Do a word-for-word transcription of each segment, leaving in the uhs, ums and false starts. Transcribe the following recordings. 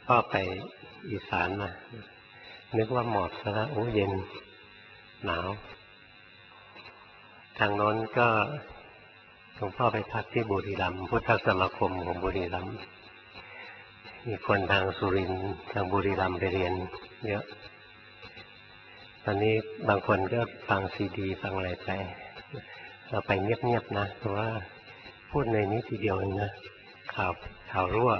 พ่อไปอีสานมานึกว่าหมอกซะแล้วโอ้เย็นหนาวทางโน้นก็หลวงพ่อไปพักที่บุรีรัมย์พุทธสมาคมของบุรีรัมย์มีคนทางสุรินทร์ทางบุรีรัมย์ไปเรียนเยอะตอนนี้บางคนก็ฟังซีดีฟังอะไรไปเราไปเงียบๆนะเพราะว่าพูดในนี้ทีเดียวเองนะข่าวข่าวรั่ว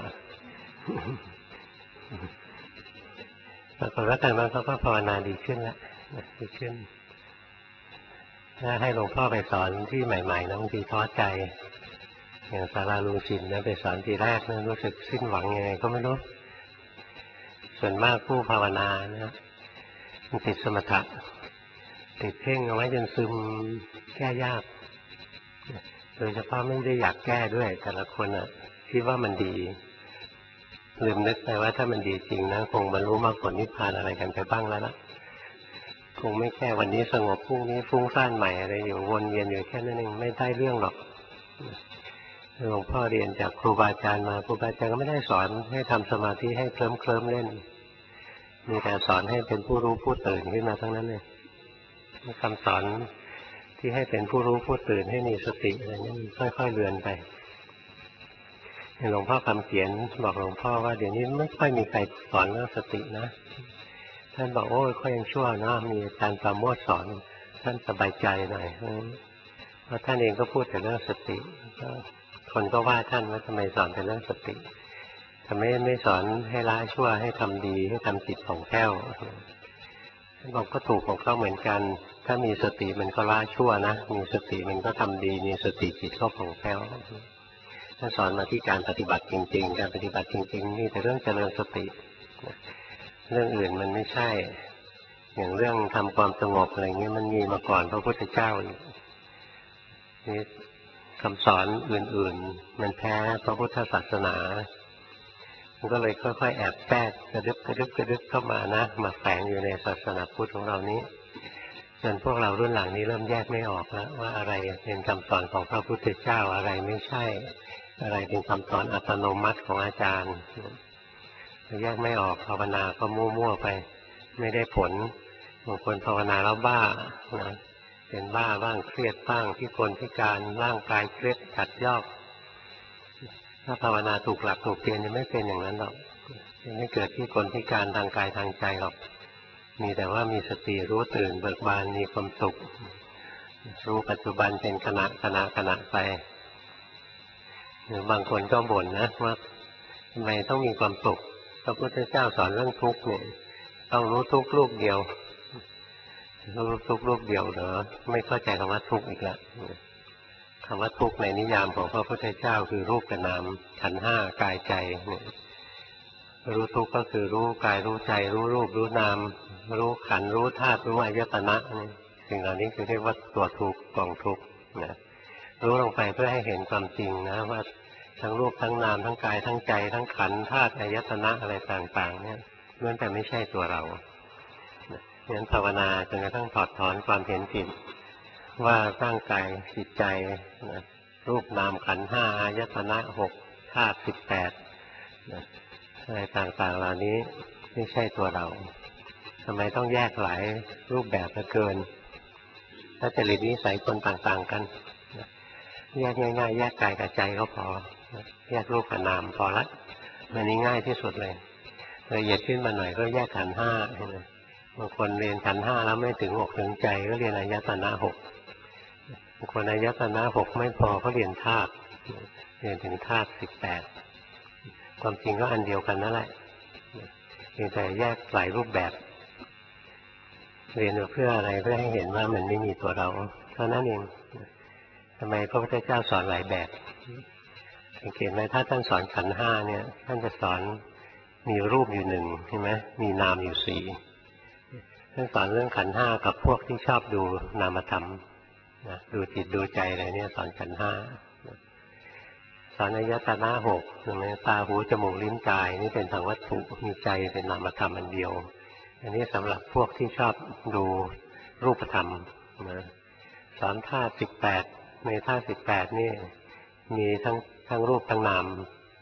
ปรากฏว่าทางนั้นเขาก็ภาวนาดีขึ้นแล้วดีขึ้นถ้าให้หลวงพ่อไปสอนที่ใหม่ๆนะบางทีท้อใจอย่างศาลาลุงชินนะไปสอนทีแรกนะรู้สึกสิ้นหวังยังไงก็ไม่รู้ส่วนมากผู้ภาวนานะมันติดสมถะติดเพ่งเอาไว้จนซึมแก้ยากโดยเฉพาะไม่ได้อยากแก้ด้วยแต่ละคนอ่ะคิดว่ามันดีลืมนึกไปว่าถ้ามันดีจริงนะคงบรรลุมรรคผลนิพพานอะไรกันไปบ้างแล้วล่ะคงไม่แค่วันนี้สงบพรุ่งนี้ฟุ้งซ่านใหม่อะไรอยู่วนเวียนอยู่แค่นั้นเองไม่ได้เรื่องหรอกหลวงพ่อเรียนจากครูบาอาจารย์มาครูบาอาจารย์ก็ไม่ได้สอนให้ทำสมาธิให้เคลิ้มเคลิ้มเล่นมีแต่สอนให้เป็นผู้รู้ผู้ตื่นขึ้นมาทั้งนั้นเลยคำสอนที่ให้เป็นผู้รู้ผู้ตื่นให้มีสติอะไรนี้ค่อยๆเลือนไปหลวงพ่อคำเขียนบอกหลวงพ่อว่าเดี๋ยวนี้ไม่ค่อยมีใครสอนเรื่องสตินะท่านบอกโอ้ยเขายังชั่วนะมีอาจารย์ปราโมทย์สอนท่านสบายใจหน่อยเพราะท่านเองก็พูดแต่เรื่องสติคนก็ว่าท่านว่าทำไมสอนแต่เรื่องสติทำไมไม่สอนให้ละชั่วให้ทำดีให้ทำจิตผ่องแผ้วท่านบอกก็ถูกของเขาเหมือนกันถ้ามีสติมันก็ละชั่วนะมีสติมันก็ทำดีมีสติจิตก็ผ่องแผ้วท่านสอนมาที่การปฏิบัติจริงๆการปฏิบัติจริงๆนี่แต่เรื่องเจริญสติเรื่องอื่นมันไม่ใช่อย่างเรื่องทำความสงบอะไรเงี้ยมันมีมาก่อนพระพุทธเจ้านี่คำสอนอื่นๆมันแพ้พระพุทธศาสนามันก็เลยค่อยๆแอบแทรกกระดึบกระดึบกระดึบเข้ามานะมาแฝงอยู่ในศาสนาพุทธของเรานี้จนพวกเรารุ่นหลังนี้เริ่มแยกไม่ออกแล้วว่าอะไรเป็นคำสอนของพระพุทธเจ้าอะไรไม่ใช่อะไรเป็นคำสอนอัตโนมัติของอาจารย์แยกไม่ออกภาวนาก็มั่วๆไปไม่ได้ผลบางคนภาวนาแล้วบ้านะเป็นบ้าบ้างเครียดบ้างพิกลพิการร่างกายเครียดขัดยอกถ้าภาวนาถูกหลักถูกเกณฑ์จะไม่เป็นอย่างนั้นหรอกจะไม่เกิดพิกลพิการทางกายทางใจหรอกมีแต่ว่ามีสติรู้ตื่นเบิกบานมีความสุขรู้ปัจจุบันเป็นขณะขณะขณะไปหรือบางคนก็บ่นนะว่าทำไมต้องมีความสุขพระพุทธเจ้าสอนเรื่องทุกข์เนี่ยต้องรู้ทุกข์ลูกเดียวรู้ทุกข์ลูกเดียวเหรอไม่เข้าใจคำว่าทุกข์อีกแล้วคำว่าทุกข์ในนิยามของพระพุทธเจ้าคือรูปกับนามขันธ์ห้ากายใจเนี่ยรู้ทุกข์ก็คือรู้กายรู้ใจรู้รูปรู้นามรู้ขันธ์รู้ธาตุรู้อายตนะสิ่งเหล่านี้คือเรียกว่าตัวทุกข์กองทุกข์นะรู้ลงไปเพื่อให้เห็นความจริงนะว่าทั้งรูปทั้งนามทั้งกายทั้งใจทั้งขันธ์ธาตุอายตนะอะไรต่างๆเนี่ยล้วนแต่ไม่ใช่ตัวเราฉะนั้นภาวนาจนกระทั่งถอดถอนความเห็นผิดว่าร่างกายจิตใจนะรูปนามขันธ์ห้าอายตนะหกธาตุสิบแปดนะอะไรต่างๆเหล่านี้ไม่ใช่ตัวเราทำไมต้องแยกหลายรูปแบบเหลือเกินถ้าจริตนิสัยคนต่างๆกันแยกง่ายๆแยกกายกับใจก็พอแยกรูปกับนามพอละมันนี้ง่ายที่สุดเลยละเอียดขึ้นมาหน่อยก็แยกขันธ์ห้าบางคนเรียนขันธ์ห้าแล้วไม่ถึงอกถึงใจก็เรียนอายตนะหกบางคนอายตนะหกไม่พอก็เรียนธาตุเรียนถึงธาตุสิบแปดความจริงก็อันเดียวกันนั่นแหละเพียงแต่แยกหลายรูปแบบเรียนเพื่ออะไรเพื่อให้เห็นว่ามันไม่มีตัวเราเท่านั้นเองทำไมพระพุทธเจ้าสอนหลายแบบสังเกตไหมถ้าท่านสอนขันธ์ห้าเนี่ยท่านจะสอนมีรูปอยู่หนึ่งใช่ไหมมีนามอยู่สี่ท่านสอนเรื่องขันธ์ห้ากับพวกที่ชอบดูนามธรรมนะดูจิตดูใจอะไรเนี่ยสอนขันธ์ห้าสอนอายตนะหกใช่ไหมตาหูจมูกลิ้นกายนี่เป็นทางวัตถุมีใจเป็นนามธรรมอันเดียวอันนี้สำหรับพวกที่ชอบดูรูปธรรมนะสอนธาตุสิบแปดในธาตุสิบแปดนี่มีทั้งทั้งรูปทั้งนาม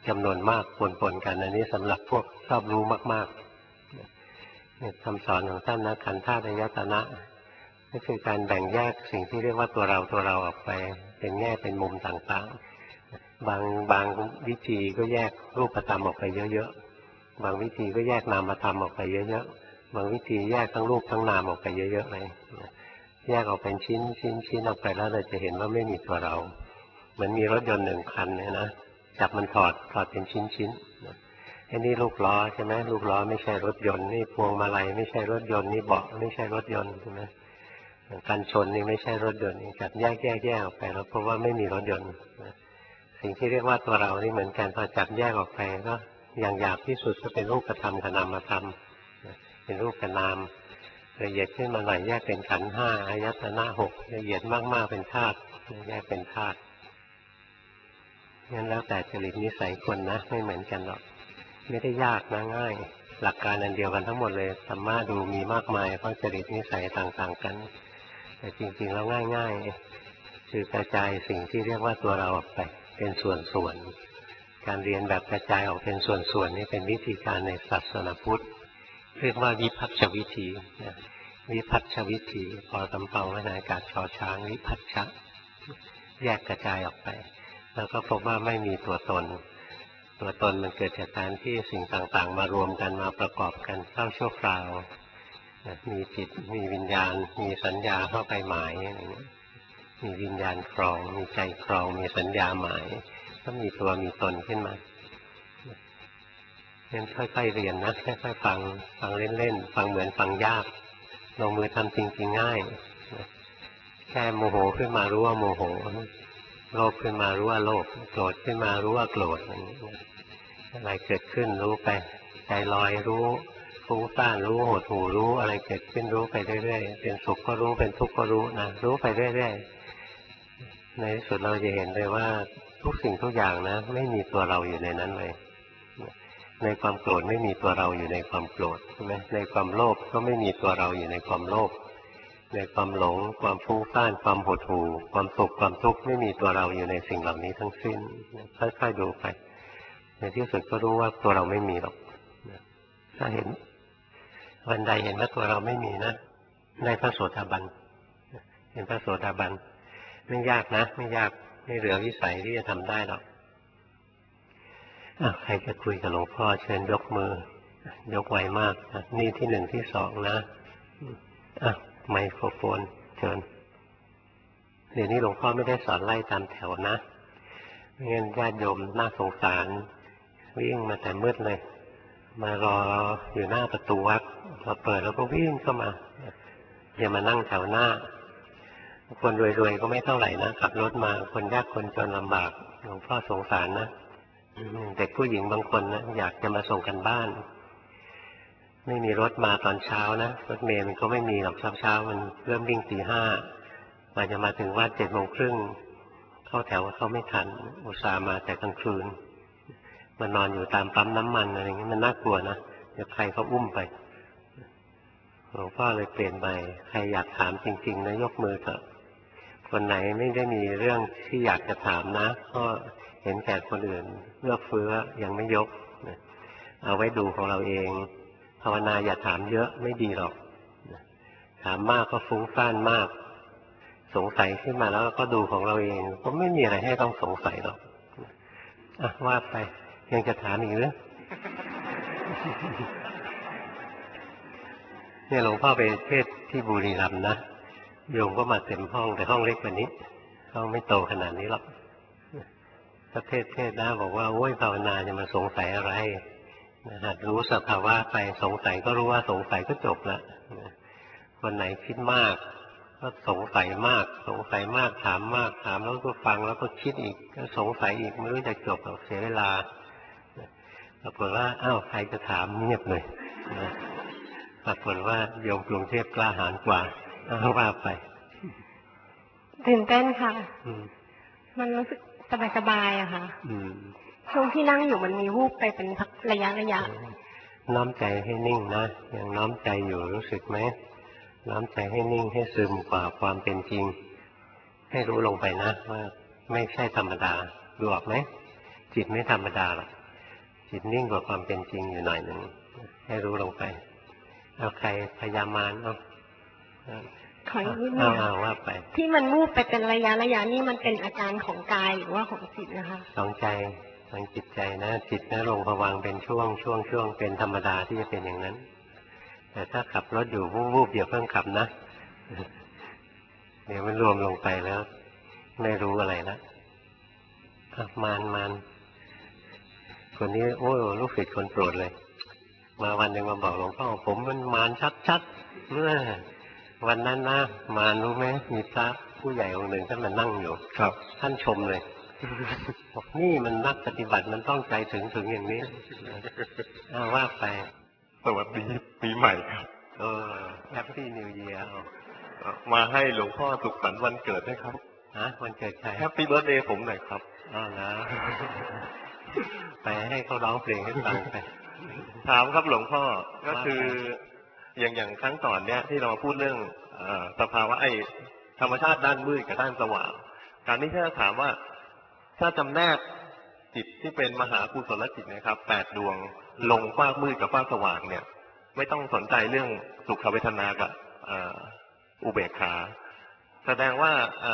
จำนวนมากปนๆกันอันนี้สำหรับพวกชอบรู้มากๆคำสอนของท่านนะขันธ์ธาตุอายตนะก็คือการแบ่งแยกสิ่งที่เรียกว่าตัวเราตัวเราออกไปเป็นแง่เป็นมุมต่างๆบางบางวิธีก็แยกรูปธรรมออกไปเยอะๆบางวิธีก็แยกนามธรรมออกไปเยอะๆบางวิธีแยกทั้งรูปทั้งนามออกไปเยอะๆเลยแยกออกเป็นชิ้นชิ้นชิ้นออกไปแล้วเราจะเห็นว่าไม่มีตัวเราเหมือนมีรถยนต์หนึ่งคันเนี่ยนะจับมันถอดถอดเป็นชิ้นชิ้นไอ้นี่ลูกล้อใช่ไหมลูกล้อไม่ใช่รถยนต์นี่พวงมาลัยไม่ใช่รถยนต์นี่เบาะไม่ใช่รถยนต์ใช่ไหมการชนนี่ไม่ใช่รถยนต์จับแยกแยกแยกออกไปแล้วเพราะว่าไม่มีรถยนต์สิ่งที่เรียกว่าตัวเรานี่เหมือนกันพอจับแยกออกไปก็อย่างหยาบที่สุดก็เป็นรูปธรรมกับนามธรรมเป็นรูปกับนามละเอียดขึ้นมาหน่อยแยกเป็นขันธ์ห้าอายตนะหกละเอียดมากๆเป็นธาตุแยกเป็นธาตุงั้นแล้วแต่จริตนิสัยคนนะไม่เหมือนกันหรอกไม่ได้ยากนะง่ายหลักการอันเดียวกันทั้งหมดเลยธรรมะดูมีมากมายเพราะจริตนิสัยต่างๆกันแต่จริงๆแล้วง่ายๆคือกระจายสิ่งที่เรียกว่าตัวเราออกไปเป็นส่วนๆการเรียนแบบกระจายออกเป็นส่วนๆนี่เป็นวิธีการในศาสนาพุทธเรียกว่าวิพัฒชวิธีวิพัฒชวิธีพอสำเภาในอากาศชอช้างวิพัฒชะแยกกระจายออกไปแล้วก็พบว่าไม่มีตัวตนตัวตนมันเกิดจากการที่สิ่งต่างๆมารวมกันมาประกอบกันเข้าชั่วคราวมีจิตมีวิญญาณมีสัญญาเข้าไปหมายอะไรเงี้ยมีวิญญาณครองมีใจครองมีสัญญาหมายก็มีตัวมีตนขึ้นมางั้นค่อยๆเรียนนะค่อยๆฟังฟังเล่นๆฟังเหมือนฟังยากลงมือทำจริงๆง่ายแค่โมโหขึ้นมารู้ว่าโมโหโลภขึ้นมารู้ว่าโลภโกรธขึ้นมารู้ว่าโกรธอะไรเกิดขึ้นรู้ไปใจลอยรู้ฟุ้งซ่านรู้หดหู่รู้อะไรเกิดขึ้นรู้ไปเรื่อยๆเป็นสุขก็รู้เป็นทุกข์ก็รู้นะรู้ไปเรื่อยๆในที่สุดเราจะเห็นเลยว่าทุกสิ่งทุกอย่างนะไม่มีตัวเราอยู่ในนั้นเลยในความโกรธไม่มีตัวเราอยู่ในความโกรธใช่ไหมในความโลภก็ไม่มีตัวเราอยู่ในความโลภในความหลงความฟุ้งซ่านความหดหู่ความสุขความทุกข์ไม่มีตัวเราอยู่ในสิ่งเหล่านี้ทั้งสิ้นค่อยๆดูไปในที่สุดก็รู้ว่าตัวเราไม่มีหรอกถ้าเห็นวันใดเห็นว่าตัวเราไม่มีนะได้พระโสดาบันเห็นพระโสดาบันไม่ยากนะไม่ยากไม่เหลือวิสัยที่จะทำได้หรอกใครจะคุยกับหลวงพ่อเชิญยกมือยกไวมากนะนี่ที่หนึ่งที่สองนะอ่ะไมโครโฟนเชิญเดี๋ยวนี้หลวงพ่อไม่ได้สอนไล่ตามแถวนะไม่งั้นญาติโยมน่าสงสารวิ่งมาแต่มืดเลยมารออยู่หน้าประตูวัดพอเปิดแล้วก็วิ่งเข้ามาอย่ามานั่งแถวหน้าคนรวยๆก็ไม่เท่าไหร่นะขับรถมาคนยากคนจนลำบากหลวงพ่อสงสารนะเด็กผู้หญิงบางคนนะอยากจะมาส่งกันบ้านไม่มีรถมาตอนเช้านะรถเมล์มันก็ไม่มีหรอกเช้าๆมันเริ่มวิ่งตีห้ามาจะมาถึงวัดเจ็ดโมงครึ่งเข้าแถวเขาไม่ทันอุตส่าห์มาแต่กลางคืนมานอนอยู่ตามปั๊มน้ำมันอะไรอย่างนี้มันน่ากลัวนะเดี๋ยวใครเขาอุ้มไปหลวงพ่อเลยเปลี่ยนไปใครอยากถามจริงๆนะยกมือเถอะคนไหนไม่ได้มีเรื่องที่อยากจะถามนะก็เห็นแก่คนอื่นเลือกเฟื้อยังไม่ยกเอาไว้ดูของเราเองภาวนาอย่าถามเยอะไม่ดีหรอกถามมากก็ฟุ้งซ่านมากสงสัยขึ้นมาแล้วก็ดูของเราเองก็ไม่มีอะไรให้ต้องสงสัยหรอกอ่ะว่าไปยังจะถามอีกหรือเนี่ยหลวงพ่อไปเทศที่บุรีรัมย์นะโยมก็มาเต็มห้องแต่ห้องเล็กกว่านี้ห้องไม่โตขนาดนี้หรอกประเทศเทศนะบอกว่าโอ้ยภาวนาจะมาสงสัยอะไรหัดรู้สภาวะไปสงสัยก็รู้ว่าสงสัยก็จบละคนไหนคิดมากก็สงสัยมากสงสัยมากถามมากถามแล้วก็ฟังแล้วก็คิดอีกก็สงสัยอีกไม่รู้จะจบหรอกเสียเวลาปรากฏว่าอ้าวใครจะถามเงียบเลยปรากฏว่าโยมกรุงเทพกล้าหาญกว่าว่าไปตื่นเต้นค่ะมันรู้สึกสบายๆอะค่ะช่วงที่นั่งอยู่มันมีวูบไปเป็นระยะระยะน้อมใจให้นิ่งนะยังน้อมใจอยู่รู้สึกไหมน้อมใจให้นิ่งให้ซึมกว่าความเป็นจริงให้รู้ลงไปนะว่าไม่ใช่ธรรมดาดูออกไหมจิตไม่ธรรมดาหรอกจิตนิ่งกว่าความเป็นจริงอยู่หน่อยหนึ่งให้รู้ลงไปเอาใครพยามารเอาขออีกนิดนึเอางเอาว่าไปที่มันวูบไปเป็นระยะระยะนี่มันเป็นอาการของกายหรือว่าของจิตนะคะของใจของจิตใจนะจิตนะลงภวังค์เป็นช่วงช่วงช่วงเป็นธรรมดาที่จะเป็นอย่างนั้นแต่ถ้าขับรถอยู่วูบๆเดี๋ยวเพิ่งขับนะเดี๋ยวมันรวมลงไปแล้วไม่รู้อะไรแล้วมานมานคนนี้โอ้ลูกศิษย์คนโปรดเลยมาวันหนึ่งมาบอกหลวงพ่อผมมันมารชัดๆเมื่อวันนั้นนะมารรู้ไหมมีพระผู้ใหญ่องค์หนึ่งท่านมานั่งอยู่ครับท่านชมเลยบอกนี่มันนักปฏิบัติมันต้องใจถึงถึงอย่างนี้เอาว่าไปสวัสดีปีใหม่ครับเออแฮปปี้นิวเยียร์มาให้หลวงพ่อสุขสันต์วันเกิดให้ครับฮะวันเกิดใครแฮปปี้เบิร์ธเดย์ผมหน่อยครับอ๋อนะไปให้เขาร้องเพลงให้ฟังไปถามครับหลวงพ่อก็คืออย่างอย่างครั้งก่อนเนี้ยที่เรามาพูดเรื่องสภาวะไอ้ธรรมชาติด้านมืดกับด้านสว่างการนี้ถ้าถามว่าถ้าจำแนกจิตที่เป็นมหากุศลจิตนะครับแปดดวงลงฟากมืดกับฟากสว่างเนี่ยไม่ต้องสนใจเรื่องสุขเวทนากับอุเบกขาแสดงว่า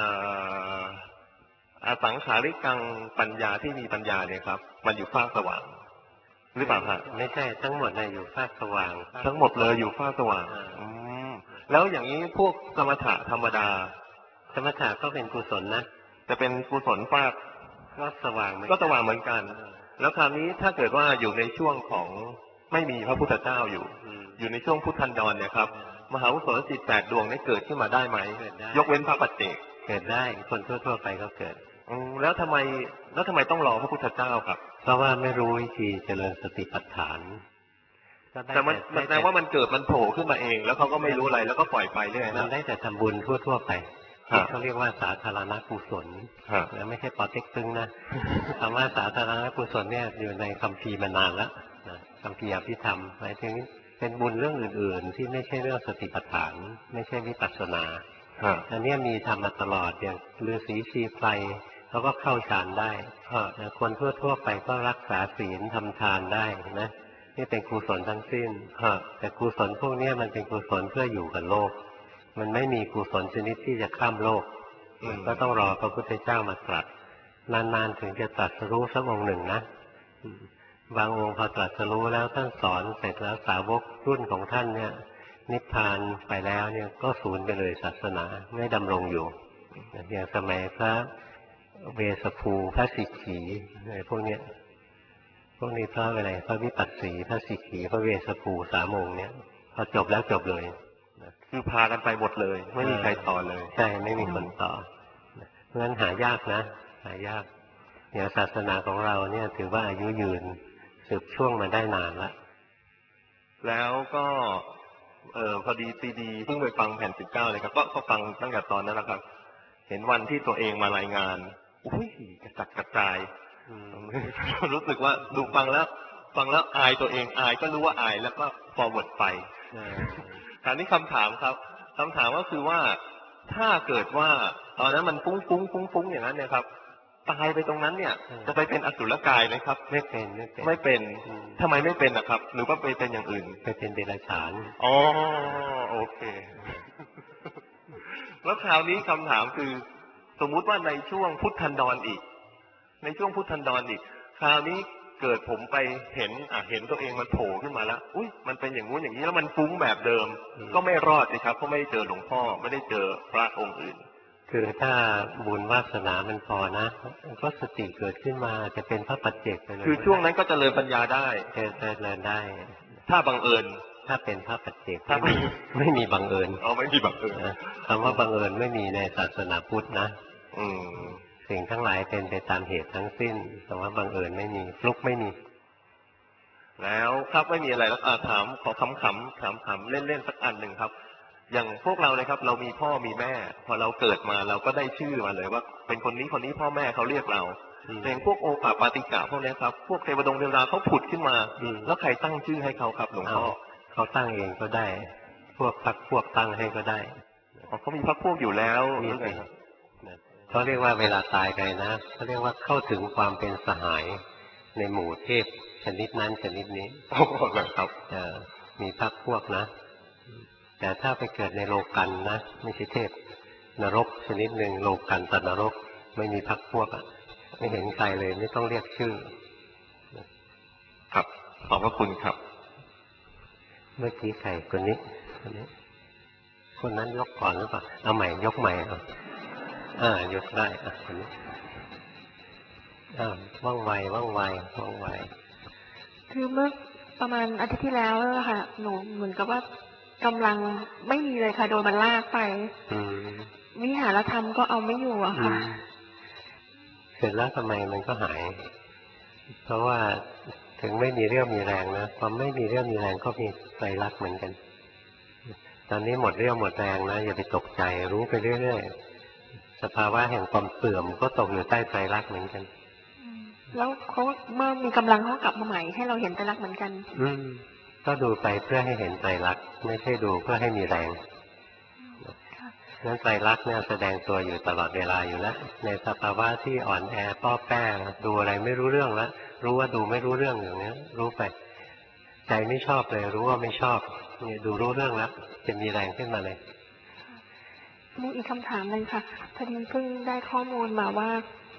อสังขาริกังปัญญาที่มีปัญญาเนี่ยครับมันอยู่ฟากสว่างหรือเปล่าครับไม่ใช่ทั้งหมดเลยอยู่ฟากสว่างทั้งหมดเลยอยู่ฟากสว่างแล้วอย่างนี้พวกสมถะธรรมดาสมถะก็เป็นกุศลนะจะเป็นกุศลฟากก็สว่างก็สว่างเหมือนกันแล้วคราวนี้ถ้าเกิดว่าอยู่ในช่วงของไม่มีพระพุทธเจ้าอยู่อยู่ในช่วงพุทธันดรเนี่ยครับมหากุศลจิตแปดดวงนี้เกิดขึ้นมาได้ไหมยกเว้นพระปัจเจกเกิดได้คนทั่วๆไปก็เกิดแล้วทำไมแล้วทำไมต้องรอพระพุทธเจ้าครับเพราะว่าไม่รู้วิธีเจริญสติปัฏฐานแต่มันแสดงว่ามันเกิดมันโผล่ขึ้นมาเองแล้วเขาก็ไม่รู้อะไรแล้วก็ปล่อยไปเรื่อยๆมันได้แต่ทำบุญทั่วๆไปเขาเรียกว่าสาธารณกุศลแล้วไม่ใช่ปอเต็กตึงนะคำว่าสาธารณกุศลเนี่ยอยู่ในคัมภีร์มานานแล้วคัมภีร์อภิธรรมหมายถึงเป็นบุญเรื่องอื่นๆที่ไม่ใช่เรื่องสติปัฏฐานไม่ใช่วิปัสสนาอันนี้มีทำมาตลอดอย่างฤาษีชีไพรเขาก็เข้าฌานได้คนทั่วๆไปก็รักษาศีลทำทานได้นะนี่เป็นกุศลทั้งสิ้นแต่กุศลพวกนี้มันเป็นกุศลเพื่ออยู่กับโลกมันไม่มีกุศลชนิดที่จะข้ามโลกก็ต้องรอพระพุทธเจ้ามาตรัสนานๆถึงจะตรัสรู้สักองค์หนึ่งนะบางองค์พอตรัสรู้แล้วท่านสอนเสร็จแล้วสาวกรุ่นของท่านเนี่ยนิพพานไปแล้วเนี่ยก็สูญไปเลยศาสนาไม่ดำรงอยู่อย่างสมัยพระเวสสภูพระสิกขีอะไรพวกเนี้ยพวกนี้พระอะไรพระวิปัสสีพระสิกขีพระเวสสภูสามองค์เนี่ยพอจบแล้วจบเลยคือพากันไปหมดเลยไม่มีใครต่อเลยใช่ไม่มีคนต่อเพราะฉะนั้นหายากนะหายากอย่างศาสนาของเราเนี่ยถือว่าอายุยืนสืบช่วงมาได้นานละแล้วก็เออพอดีซีดีเพิ่งไปฟังแผ่นสิบเก้าเลยครับก็ก็ฟังตั้งแต่ตอนนั้นแล้วครับเห็นวันที่ตัวเองมารายงานอุ้ยกระจัดกระจายรู้สึกว่าดูฟังแล้วฟังแล้วอายตัวเองอายก็รู้ว่าอายแล้วก็ฟอร์เวิร์ดไปคราวนี้คำถามครับคำถามก็คือว่าถ้าเกิดว่าตอนนั้นมันฟุ้งฟุ้งฟุ้งฟุ้งอย่างนั้นเนี่ยครับตายไปตรงนั้นเนี่ยจะไปเป็นอสุรกายไหมครับไม่เป็นไม่เป็นไม่เป็นทำไมไม่เป็นนะครับหรือว่าไปเป็นอย่างอื่นไปเป็นเดรัจฉานอ๋อโอเคแล้วคราวนี้คำถามคือสมมุติว่าในช่วงพุทธันดรอีกในช่วงพุทธันดรอีกคราวนี้เกิดผมไปเห็นอ่ะเห็นตัวเองมันโผล่ขึ้นมาแล้วอุ้ยมันเป็นอย่างงู้นอย่างนี้แล้วมันฟุ้งแบบเดิมก็ไม่รอดสิครับเพราะไม่ได้เจอหลวงพ่อไม่ได้เจอพระองค์อื่นคือถ้าบุญวาสนามันพอนะก็สติเกิดขึ้นมาจะเป็นพระปัจเจกไปเลยคือช่วงนั้นก็เจริญปัญญาได้เจริญได้ถ้าบังเอิญถ้าเป็นพระปัจเจกถ้าไม่ไม่มีบังเอิญอ๋อไม่มีบังเอิญคำว่าบังเอิญไม่มีในศาสนาพุทธนะอืมสิ่งทั้งหลายเป็นไปตามเหตุทั้งสิ้นแต่ว่าบังเอิญไม่มีฟลุกไม่มีแล้วครับไม่มีอะไรแล้วถามขอคำขำถามขำเล่นๆสักอันหนึ่งครับอย่างพวกเราเลยครับเรามีพ่อมีแม่พอเราเกิดมาเราก็ได้ชื่อมาเลยว่าเป็นคนนี้คนนี้พ่อแม่เขาเรียกเราอย่างพวกโอปาปาติกะพวกนี้ครับพวกเทวดงเทวดาเขาผุดขึ้นมาแล้วใครตั้งชื่อให้เขาครับหลวงพ่อเขาตั้งเองก็ได้พวกพักพวกตั้งให้ก็ได้เขามีพักพวกอยู่แล้วนี่ไงเขาเรียกว่าเวลาตายไปนะเขาเรียกว่าเข้าถึงความเป็นสหายในหมู่เทพชนิดนั้นชนิดนี้โอ้โหครับมีพรรคพวกนะแต่ถ้าไปเกิดในโลกันนะไม่ใช่เทพนรกชนิดหนึ่งโลกันตนรกไม่มีพรรคพวกอ่ะไม่เห็นใครเลยไม่ต้องเรียกชื่อครับขอบพระคุณครับเมื่อกี้ใครคนนี้คนนี้คนนั้นยกก่อนหรือเปล่าเอาใหม่ยกใหม่อ่ะอ่ายกได้อ่ะคนนี้อ้าวว่องไวว่องไวว่องไวคือเมื่อประมาณอาทิตย์ที่แล้วค่ะหนูเหมือนกับว่ากำลังไม่มีเลยค่ะโดนมันลากไปวิหารธรรมก็เอาไม่อยู่อะค่ะเสร็จแล้วทำไมมันก็หายเพราะว่าถึงไม่มีเรี่ยวมีแรงนะความไม่มีเรี่ยวมีแรงก็มีไตรลักษณ์เหมือนกันตอนนี้หมดเรี่ยวหมดแรงนะอย่าไปตกใจรู้ไปเรื่อยๆสภาวะแห่งความเสื่อมก็ตกอยู่ใต้ไตรลักษณ์เหมือนกันแล้วเขาเมื่อมีกำลังเขากลับมาใหม่ให้เราเห็นไตรลักษณ์เหมือนกันอืมก็ดูไปเพื่อให้เห็นไตรลักษณ์ไม่ใช่ดูเพื่อให้มีแรงนั้นไตรลักษณ์เนี่ยแสดงตัวอยู่ตลอดเวลาอยู่แล้วในสภาวะที่อ่อนแอป้อแป้ดูอะไรไม่รู้เรื่องแล้วรู้ว่าดูไม่รู้เรื่องอย่างนี้รู้ไปใจไม่ชอบเลยรู้ว่าไม่ชอบเนี่ยดูรู้เรื่องแล้วจะมีแรงขึ้นมาเลยมีอีกคำถามหนึ่งค่ะพอดีเพิ่งได้ข้อมูลมาว่า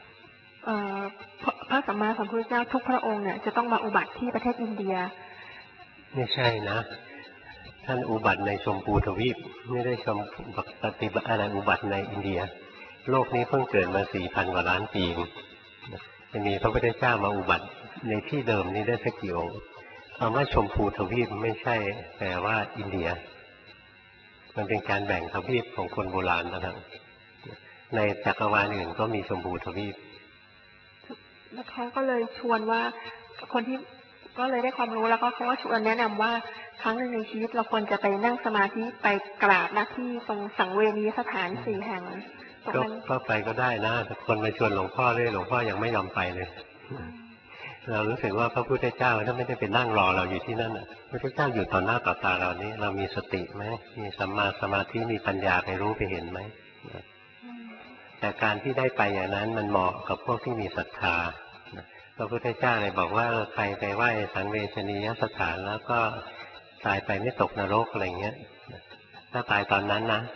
พระสัมมาสัมพุทธเจ้าทุกพระองค์เนี่ยจะต้องมาอุบัติที่ประเทศอินเดียไม่ใช่นะท่านอุบัติในชมพูทวีปไม่ได้ชมปฏิบัติอะไรอุบัติในอินเดียโลกนี้เพิ่งเกิดมาสี่พันกว่าล้านปีจะมีพระพุทธเจ้ามาอุบัติในที่เดิมนี้ได้สักกี่องค์คำว่าชมพูทวีปไม่ใช่แปลว่าอินเดียมันเป็นการแบ่งทวีปของคนโบราณนะครับในจักรวาลอื่นก็มีชมพูทวีปแล้วเขาก็เลยชวนว่าคนที่ก็เลยได้ความรู้แล้วก็เขาก็ชวนแนะนำว่าครั้งหนึ่งในชีวิตเราควรจะไปนั่งสมาธิไปกราบหน้าที่ตรงสังเวนีสถานสี่แห่งก็ก็ไปก็ได้นะแต่คนมาชวนหลวงพ่อเลยหลวงพ่อยังไม่ยอมไปเลยเรารู้สึกว่าพระพุทธเจ้าถ้าไม่ได้ไปนั่งรอเราอยู่ที่นั่นอ่ะพระพุทธเจ้าอยู่ต่อหน้าต่อตาเรานี้เรามีสติไหมมีสัมมาสมาธิมีปัญญาไปรู้ไปเห็นไหมแต่การที่ได้ไปอย่างนั้นมันเหมาะกับพวกที่มีศรัทธาพระพุทธเจ้าเลยบอกว่าใครไปไหว้สังเวชนียสถานแล้วก็ตายไปไม่ตกนรกอะไรเงี้ยถ้าตายตอนนั้นนะ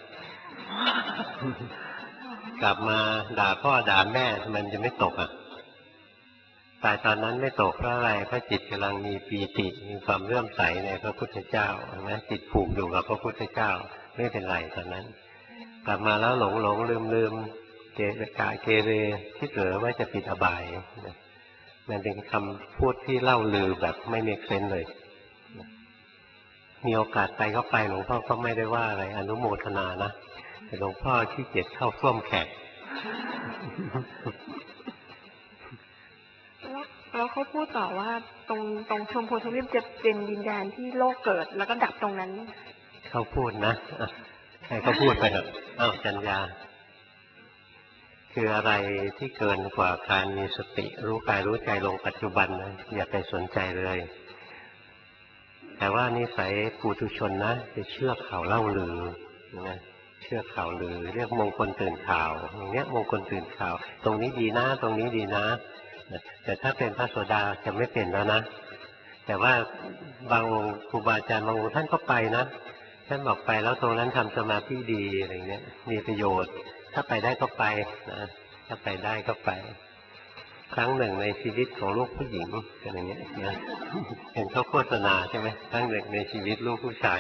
กลับมาด่าพ่อด่าแม่มันจะไม่ตกอ่ะตายตอนนั้นไม่ตกเพราะอะไรเพราะจิตกำลังมีปีติมีความเลื่อมใสในพระพุทธเจ้านะจิตผูกอยู่กับพระพุทธเจ้าไม่เป็นไรตอนนั้นกลับมาแล้วหลงหลงลืมลืมเกกะเกเรคิดเหลือว่าจะปิดอบายมันเป็นคำพูดที่เล่าลือแบบไม่เมคเซนส์เลยมีโอกาสไปก็ไปหลวงพ่อก็ไม่ได้ว่าอะไรอนุโมทนานะแต่หลวงพ่อขี้เกียจเข้าร่วมแขกแล้วเขาพูดต่อว่าตรงตรงชมพูทวีปจะเป็นดินแดนที่โลกเกิดแล้วก็ดับตรงนั้นเขาพูดนะให้เขาพูดไปเถอะอ้าวจัญญาคืออะไรที่เกินกว่าการมีสติรู้กายรู้ใจลงปัจจุบันนะอย่าไปสนใจเลยแต่ว่านิสัยปุถุชนนะจะเชื่อข่าวเล่าลือนะเชื่อข่าวลือเรียกมงคลตื่นข่าวอย่างเงี้ยมงคลตื่นข่าวตรงนี้ดีนะตรงนี้ดีนะแต่ถ้าเป็นพระโสดาจะไม่เป็นแล้วนะแต่ว่าบางครูบาอาจารย์บางองค์ท่านก็ไปนะท่านบอกไปแล้วตรงนั้นทำสมาธิดีอะไรเงี้ยมีประโยชน์ถ้าไปได้ก็ไปนะถ้าไปได้ก็ไปครั้งหนึ่งในชีวิตของลูกผู้หญิงอะไรเงี้ยนะเห็นเขาโฆษณาใช่ไหมครั้งหนึ่งในชีวิตลูกผู้ชาย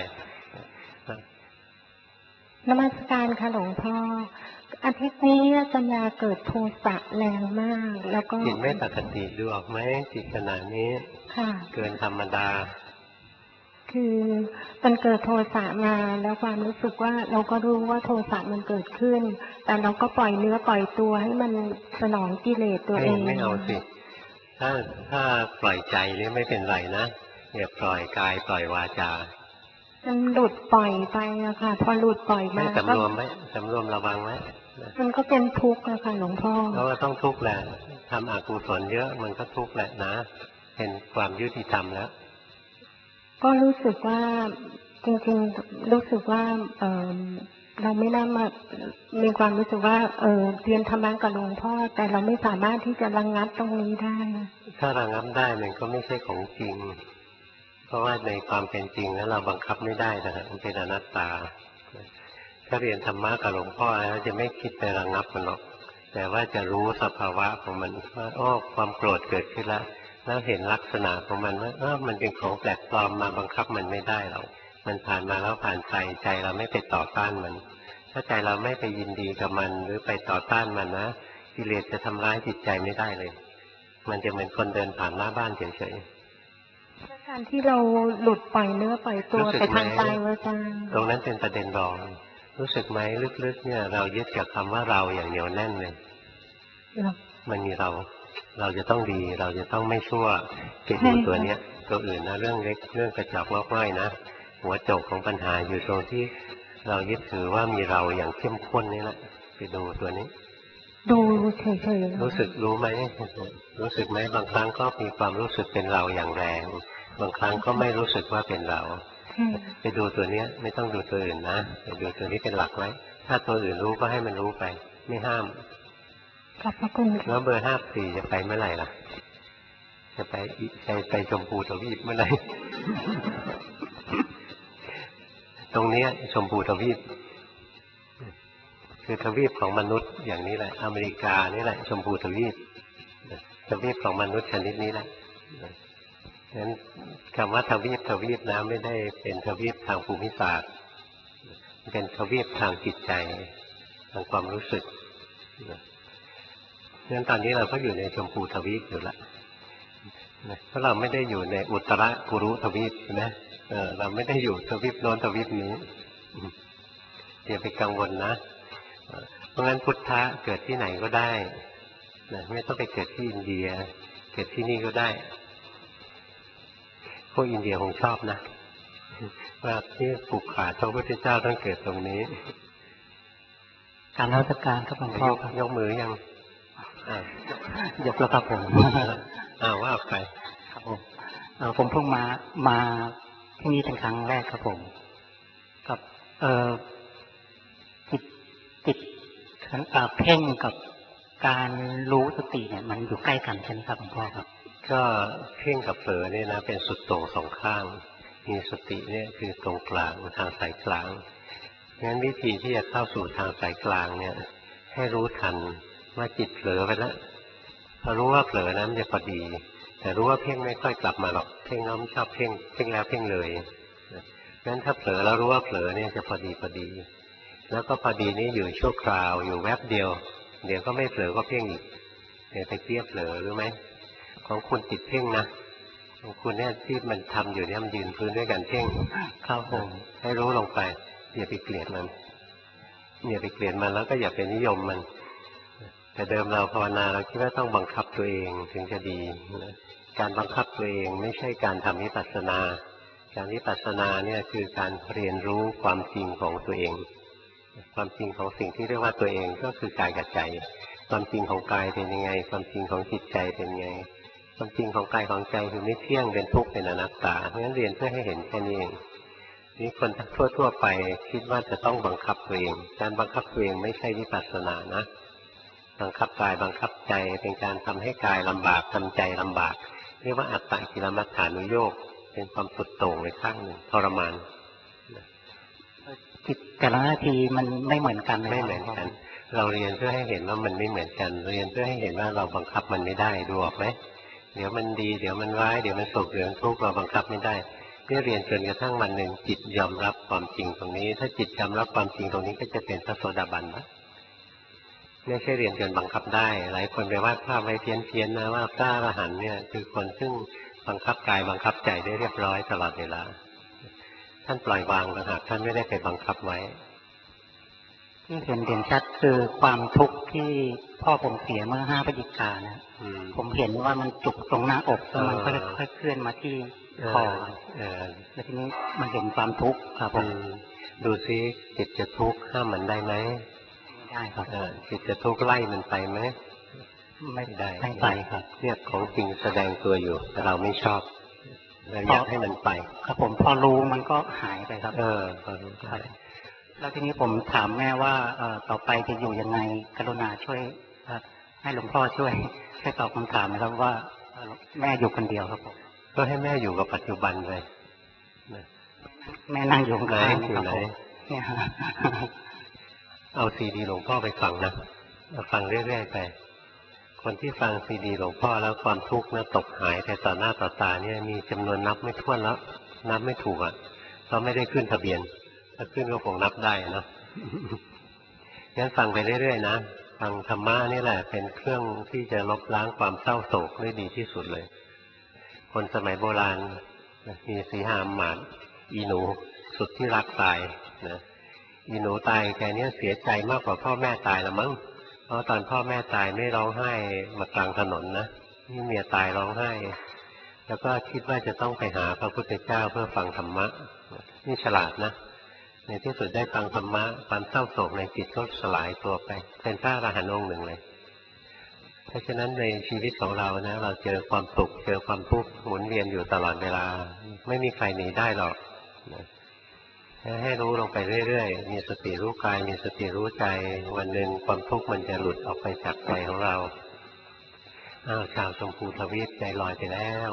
นมัสการค่ะหลวงพ่ออาทิตย์นี้สัญญาเกิดโทสะแรงมากแล้วก็จิตไม่ปกติดูออกไหมจิตขนาดนี้ค่ะเกินธรรมดาคือมันเกิดโทสะมาแล้วความรู้สึกว่าเราก็รู้ว่าโทสะมันเกิดขึ้นแต่เราก็ปล่อยเนื้อปล่อยตัวให้มันสนองกิเลสตัวเองไม่เอาสิถ้าถ้าปล่อยใจนี่ไม่เป็นไรนะอย่าปล่อยกายปล่อยวาจามันหลุดปล่อยไปอะค่ะพอหลุดปล่อยมาสำรวมไหมสำรวมระวังไหมมันก็เป็นทุกข์อะค่ะหลวงพ่อเพราะว่าต้องทุกข์แหละทำอกุศลเยอะมันก็ทุกข์แหละนะเป็นความยุติธรรมแล้วก็รู้สึกว่าจริงๆรู้สึกว่าเออเราไม่น่ามามีความรู้สึกว่าเออเรียนธรรมะกับหลวงพ่อแต่เราไม่สามารถที่จะระงับตรงนี้ได้ถ้าระงับได้มันก็ไม่ใช่ของจริงเพราะว่าในความเป็นจริงแล้วเราบังคับไม่ได้นะครับมันเป็นอนัตตาถ้าเรียนธรรมะกับหลวงพ่อแล้วจะไม่คิดไประงับมันหรอกแต่ว่าจะรู้สภาวะของมันว่าอ้อความโกรธเกิดขึ้นแล้วแล้วเห็นลักษณะของมันว่าเออมันเป็นของแปลกปลอมมาบังคับมันไม่ได้หรอกมันผ่านมาแล้วผ่านไปใจเราไม่ไปต่อต้านมันถ้าใจเราไม่ไปยินดีกับมันหรือไปต่อต้านมันนะกิเลสจะทำร้ายจิตใจไม่ได้เลยมันจะเหมือนคนเดินผ่านหน้าบ้านเฉยๆการที่เราหลุดปล่อยเนื้อปล่อยตัวไปทางใจว่าจารย์ตรงนั้นเป็นประเด็นรองรู้สึกไหมลึกๆเนี่ยเรายึดกับคำว่าเราอย่างเหนียวแน่นเลยมันมีเราเราจะต้องดีเราจะต้องไม่ชั่วไปดูตัวเนี้ยตัวอื่นนะเรื่องเล็กเรื่องกระจอกงอกง่อยนะหัวโจกของปัญหาอยู่ตรงที่เรายึดถือว่ามีเราอย่างเข้มข้นนี่แหละไปดูตัวนี้ดูเฉยๆรู้สึกรู้ไหมรู้สึกไหมบางครั้งก็มีความรู้สึกเป็นเราอย่างแรงบางครั้งก็ไม่รู้สึกว่าเป็นเราไปดูตัวนี้ไม่ต้องดูตัวอื่นนะไปดูตัวนี้เป็นหลักไว้ถ้าตัวอื่นรู้ก็ให้มันรู้ไปไม่ห้ามขอบพระคุณแล้วเบอร์ห้าสี่จะไปเมื่อไหร่ล่ะจะไปไปไปชมพูทวีปเมื่อไหร่ ตรงนี้ชมพูทวีปคือทวีปของมนุษย์อย่างนี้แหละอเมริกานี่แหละชมพูทวีปทวีปของมนุษย์ชนิดนี้แหละงั้นคำว่าทวีปทวีปนะไม่ได้เป็นทวีปทางภูมิศาสตร์เป็นทวีปทางจิตใจทางความรู้สึกงั้นตอนนี้เราก็อยู่ในชมพูทวีปอยู่ละเพราะเราไม่ได้อยู่ในอุตรกุรุทวีปนะเออเราไม่ได้อยู่ทวีปโน้นทวีปนี้อย่าไปกังวลนะเพราะงั้นพุทธะเกิดที่ไหนก็ได้นะไม่ต้องไปเกิดที่อินเดียเกิดที่นี่ก็ได้พวกอินเดียคงชอบนะว่าที่ผูกขาดพระพุทธเจ้าต้องเกิดตรงนี้การรัชการครับหลวงพ่อครับยกมือยังยกแล้วครับผมอ้าวว่าไปครับผมผมเพิ่งมามาที่นี่เป็นครั้งแรกครับผมกับเอ่อจิตจิตเพ่งกับการรู้สติเนี่ยมันอยู่ใกล้กันใช่ไหมครับหลวงพ่อครับก็เพ่งกับเผลอเนี่ยนะเป็นสุดโต่งสองข้างมีสติเนี่ยคือตรงกลางทางสายกลางงั้นวิธีที่จะเข้าสู่ทางสายกลางเนี่ยให้รู้ทันว่าจิตเผลอไปแล้วพอรู้ว่าเผลอนั้นจะพอดีแต่รู้ว่าเพ่งไม่ค่อยกลับมาหรอกเพ่งแล้วไม่ชอบเพ่งเพ่งแล้วเพ่งเลยงั้นถ้าเผลอแล้วรู้ว่าเผลอเนี่ยจะพอดีพอดีแล้วก็พอดีนี้อยู่ชั่วคราวอยู่แวบเดียวเดี๋ยวก็ไม่เผลอก็เพ่งอีกเดี๋ยวไปเตี้ยเผลอรู้ไหมของคุณติดเพ่งนะของคุณเนี่ยที่มันทำอยู่เนี่ยมันยืนพื้นด้วยกันเพ่งครับผมให้รู้ลงไปอย่าไปเกลียดมันอย่าไปเกลียดมันแล้วก็อย่าไปนิยมมันแต่เดิมเราภาวนาเราคิดว่าต้องบังคับตัวเองถึงจะดีการบังคับตัวเองไม่ใช่การทำวิปัสสนาการวิปัสสนาเนี่ยคือการเรียนรู้ความจริงของตัวเองความจริงของสิ่งที่เรียกว่าตัวเองก็คือกายกับใจความจริงของกายเป็นยังไงความจริงของจิตใจเป็นยังไงความจริงของกายของใจคือไม่เที่ยงเป็นทุกข์เป็นอนัตตาเพราะฉะนั้นเรียนเพื่อให้เห็นแค่นี้เองนี่คนทั่วๆไปคิดว่าจะต้องบังคับตัวเองการบังคับตัวเองไม่ใช่วิปัสสนานะบังคับกายบังคับใจเป็นการทำให้กายลำบากทำใจลำบากเรียกว่าอัตตกิลมัฏฐานุโยคเป็นความสุดโต่งในข้างหนึ่งทรมานจิตแต่ละนาทีมันไม่เหมือนกันไม่เหมือนกันเราเรียนเพื่อให้เห็นว่ามันไม่เหมือนกันเรียนเพื่อให้เห็นว่าเราบังคับมันไม่ได้ดูออกไหมเดี๋ยวมันดีเดี๋ยวมันร้ายเดี๋ยวมันสุขเดี๋ยวมันทุกข์เราบังคับไม่ได้นี่เรียนจนกระทั่งวันหนึ่งจิตยอมรับความจริงตรงนี้ถ้าจิตยอมรับความจริงตรงนี้ก็จะเป็นพระโสดาบันนะไม่ใช่เรียนจนบังคับได้หลายคนไปวาดภาพไว้เพี้ยนๆนะว่าพระอรหันต์เนี่ยคือคนซึ่งบังคับกายบังคับใจได้เรียบร้อยตลอดเวลาท่านปล่อยวางต่างหากท่านไม่ได้ไปบังคับไว้ที่เห็นเด่นชัดคือความทุกข์ที่พ่อผมเสียเมื่อห้าพฤศจิกายนนะผมเห็นว่ามันจุกตรงหน้าอกแล้วมันค่อยๆเคลื่อนมาที่คอแล้วทีนี้มันเห็นความทุกข์ครับผมดูซิจิตจะทุกข์ห้ามมันได้ไหมไม่ได้ครับจิตจะทุกข์ไล่มันไปไหมไม่ได้ไม่ไปครับเนี่ยของจริงแสดงตัวอยู่แต่เราไม่ชอบเราอยากให้มันไปครับผมพอรู้มันก็หายไปครับเออพอรู้ได้แล้วทีนี้ผมถามแม่ว่าเอ่อต่อไปจะอยู่ยังไงกรุณาช่วยเอ่อให้หลวงพ่อช่วยช่วยตอบคำถามนะครับว่าเอ่อแม่อยู่คนเดียวครับผมก็ให้แม่อยู่กับปัจจุบันเลยนะแม่นั่งอยู่ข้างไหนๆอยู่ไหนเนี่ยฮะเอาซีดีหลวงพ่อไปฟังนะเอาฟังเรื่อยๆไป คนที่ฟังซีดีหลวงพ่อแล้วความทุกข์นะตกหายแต่ต่อหน้าต่อตาเนี่ยมีจำนวนนับไม่ถ้วนแล้ว นับไม่ถูกอ่ะเพราะไม่ได้ขึ้นทะเบียน ถ้าขึ้นก็คงนับได้นะ งั้นฟังไปเรื่อยๆนะฟังธรรมะนี่แหละเป็นเครื่องที่จะลบล้างความเศร้าโศกได้ดีที่สุดเลย คนสมัยโบราณมีสีหามหมานอีหนูสุดที่รักตายนะอีหนูตายแกเนี้ยเสียใจมากกว่าพ่อแม่ตายละมั้งเพราะตอนพ่อแม่ตายไม่ร้องไห้มากลางถนนนะนี่เมียตายร้องไห้ แล้วก็คิดว่าจะต้องไปหาพระพุทธเจ้าเพื่อฟังธรรมะนี่ฉลาดนะในที่สุดได้ฟังธรรมะความเศร้าโศกในจิตก็สลายตัวไปเป็นพระอรหันต์องค์หนึ่งเลยเพราะฉะนั้นในชีวิตของเรานะเราเจอความสุขเจอความทุกข์หมุนเวียนอยู่ตลอดเวลาไม่มีใครหนีได้หรอกนะให้รู้ลงไปเรื่อยๆมีสติรู้กายมีสติรู้ใจวันหนึ่งความทุกข์มันจะหลุดออกไปจากใจของเราอ้าวชาวชมพูทวีปใจลอยไปแล้ว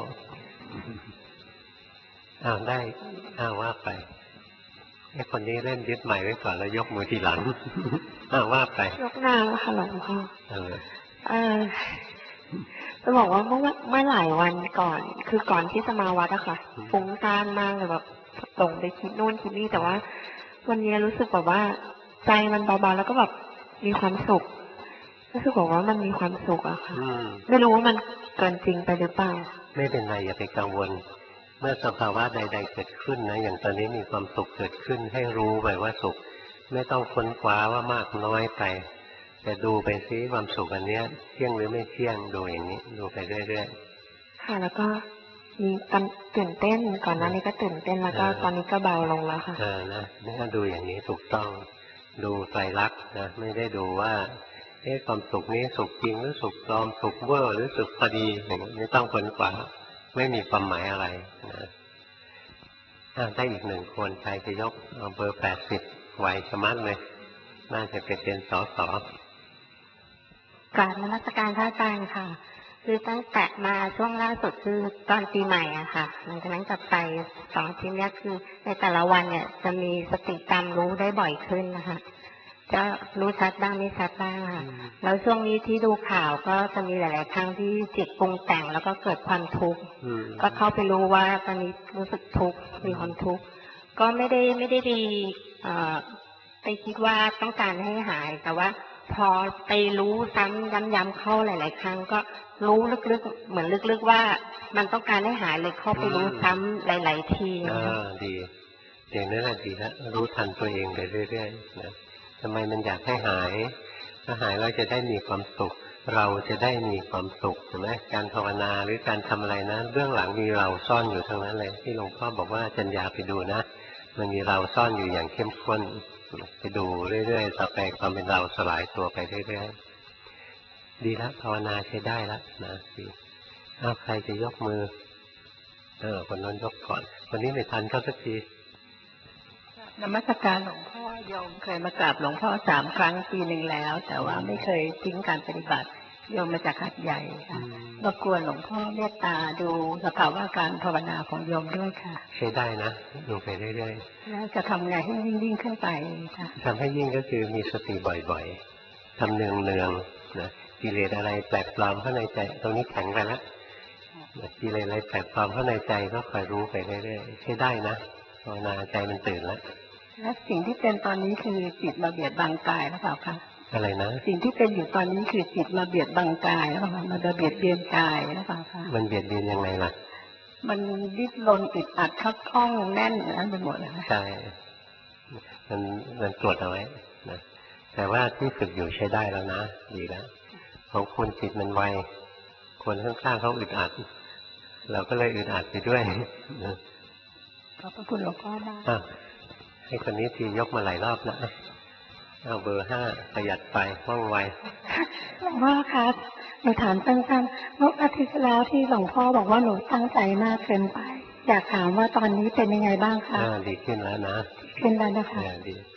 อ้าวได้อ้าวว่าไปไอ้คนนี้เล่นยึดใหม่ไว้ก่อนแล้วยกมือทีหลัง อ้าวว่าไปยกนามค่ะหลวงพ่อเออเออจะบอกว่าเมื่อเมื่อหลายวันก่อน คือก่อนที่จะมาวัดอะค่ะฟุ้งซ่านมากเลยแบบหลงไปคิดนู่นคิดนี่แต่ว่าวันนี้รู้สึกแบบว่าใจมันเบาๆแล้วก็แบบมีความสุขรู้สึกบอกว่ามันมีความสุขอะค่ะไม่รู้ว่ามันเกินจริงไปหรือเปล่าไม่เป็นไรอย่าไปกังวลเมื่อสภาวะใดๆเกิดขึ้นนะอย่างตอนนี้มีความสุขเกิดขึ้นให้รู้ไปว่าสุขไม่ต้องค้นคว้าว่ามากน้อยไปแต่ดูไปซิความสุขอันเนี้ยเที่ยงหรือไม่เที่ยงดูอย่างนี้ดูไปเรื่อยๆค่ะแล้วก็มีตื่นเต้นก่อนหน้านี้ก็ตื่นเต้นแล้วก็ตอนนี้ก็เบาลงแล้วค่ะเออนะนี่ก็ดูอย่างนี้ถูกต้องดูไตรลักษณ์นะไม่ได้ดูว่าเอ๊ะความสุขนี้สุขจริงหรือสุขปลอมสุขเวอร์หรือสุขพอดีอย่างนี้ไม่ต้องค้นคว้าไม่มีความหมายอะไรนะได้อีกหนึ่งคนใครจะยกเอาเบอร์แปดสิบไหวชะมัดเลยน่าจะเป็นเป็นสอสอกราบนมัสการพระอาจารย์ค่ะคือตั้งแต่มาช่วงล่าสุดคือตอนปีใหม่อะค่ะหลังจากนั้นกลับไปสองทีนี้คือในแต่ละวันเนี่ยจะมีสติตามรู้ได้บ่อยขึ้นนะคะจะรู้ชัดบ้างไม่ชัดบ้างค่ะแล้วช่วงนี้ที่ดูข่าวก็จะมีหลายๆครั้งที่จิตปรุงแต่งแล้วก็เกิดความทุกข์ก็เข้าไปรู้ว่าตอนนี้รู้สึกทุกข์มีความทุกข์ก็ไม่ได้ไม่ได้ดีไปคิดว่าต้องการให้หายแต่ว่าพอไปรู้ซ้ำย้ำๆเข้าหลายๆครั้งก็รู้ลึกๆเหมือนลึกๆว่ามันต้องการให้หายเลยเข้าไปรู้ซ้ำหลายๆทีอ่าดีอย่างนั้นแหละดีแล้วรู้ทันตัวเองไปเรื่อยๆนะทำไมมันอยากให้หายถ้าหายเราจะได้มีความสุขเราจะได้มีความสุขใช่ไหมการภาวนาหรือการทำอะไรนะเบื้องหลังมีเราซ่อนอยู่ทั้งนั้นเลยที่หลวงพ่อบอกว่าจัญญาไปดูนะมันมีเราซ่อนอยู่อย่างเข้มข้นไปดูเรื่อยๆต่อไปความเป็นเราสลายตัวไปเรื่อยๆดีแล้วภาวนาใช้ได้แล้วนะดีอ้าวใครจะยกมือเออคนนั้นยกก่อนคนนี้ไม่ทันเขาสักทีนมัสการหลวงพ่อโยมเคยมากราบหลวงพ่อสามครั้งปีหนึ่งแล้วแต่ว่าไม่เคยทิ้งการปฏิบัติโยมมาจากหัดใหญ่ค่ะรบกวนหลวงพ่อเมตตาดูสภาวะการภาวนาของโยมด้วยค่ะใช้ได้นะดูไปเรื่อยๆแล้วจะทำไงให้ยิ่งยิ่งขึ้นไปค่ะทำให้ยิ่งก็คือมีสติบ่อยๆทำเนืองเนืองนะกิเลสอะไรแปลกปลอมเข้าในใจตรงนี้แข็งไปแล้วกิเลสอะไรแปลกปลอมเข้าในใจก็คอยรู้ไปเรื่อยๆใช้ได้นะภาวนาใจมันตื่นแล้วและสิ่งที่เป็นตอนนี้คือจิตมาเบียดบังกายหรือเปล่าคะอะไรนะสิ่งที่เป็นอยู่ตอนนี้คือจิตมาเบียดบังกายหรือเปล่าคะมาเบียดเบียนกายหรือเปล่าคะมันเบียดเบียนยังไงล่ะมันดิ้นรนอึดอัดคับข้องแน่นนั้นไปหมดเลยใช่มันมันกดเอาไว้นะแต่ว่าที่ฝึกอยู่ใช้ได้แล้วนะดีแล้วของคนจิตมันไวคนข้างๆเขาอึดอัดเราก็เลยอึดอัดไปด้วยขอบพระคุณหลวงพ่อมากให้คนนี้ทียกมาหลายรอบนะเอาเบอร์ห้าประหยัดไปว่องไวหลวงพ่อครับหนูถามสั้นๆเมื่ออาทิตย์แล้วที่หลวงพ่อบอกว่าหนูตั้งใจมากเกินไปอยากถามว่าตอนนี้เป็นยังไงบ้างคะดีขึ้นแล้วนะขึ้นแล้วนะคะดี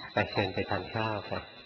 ไปเชิญไปทานข้าวไป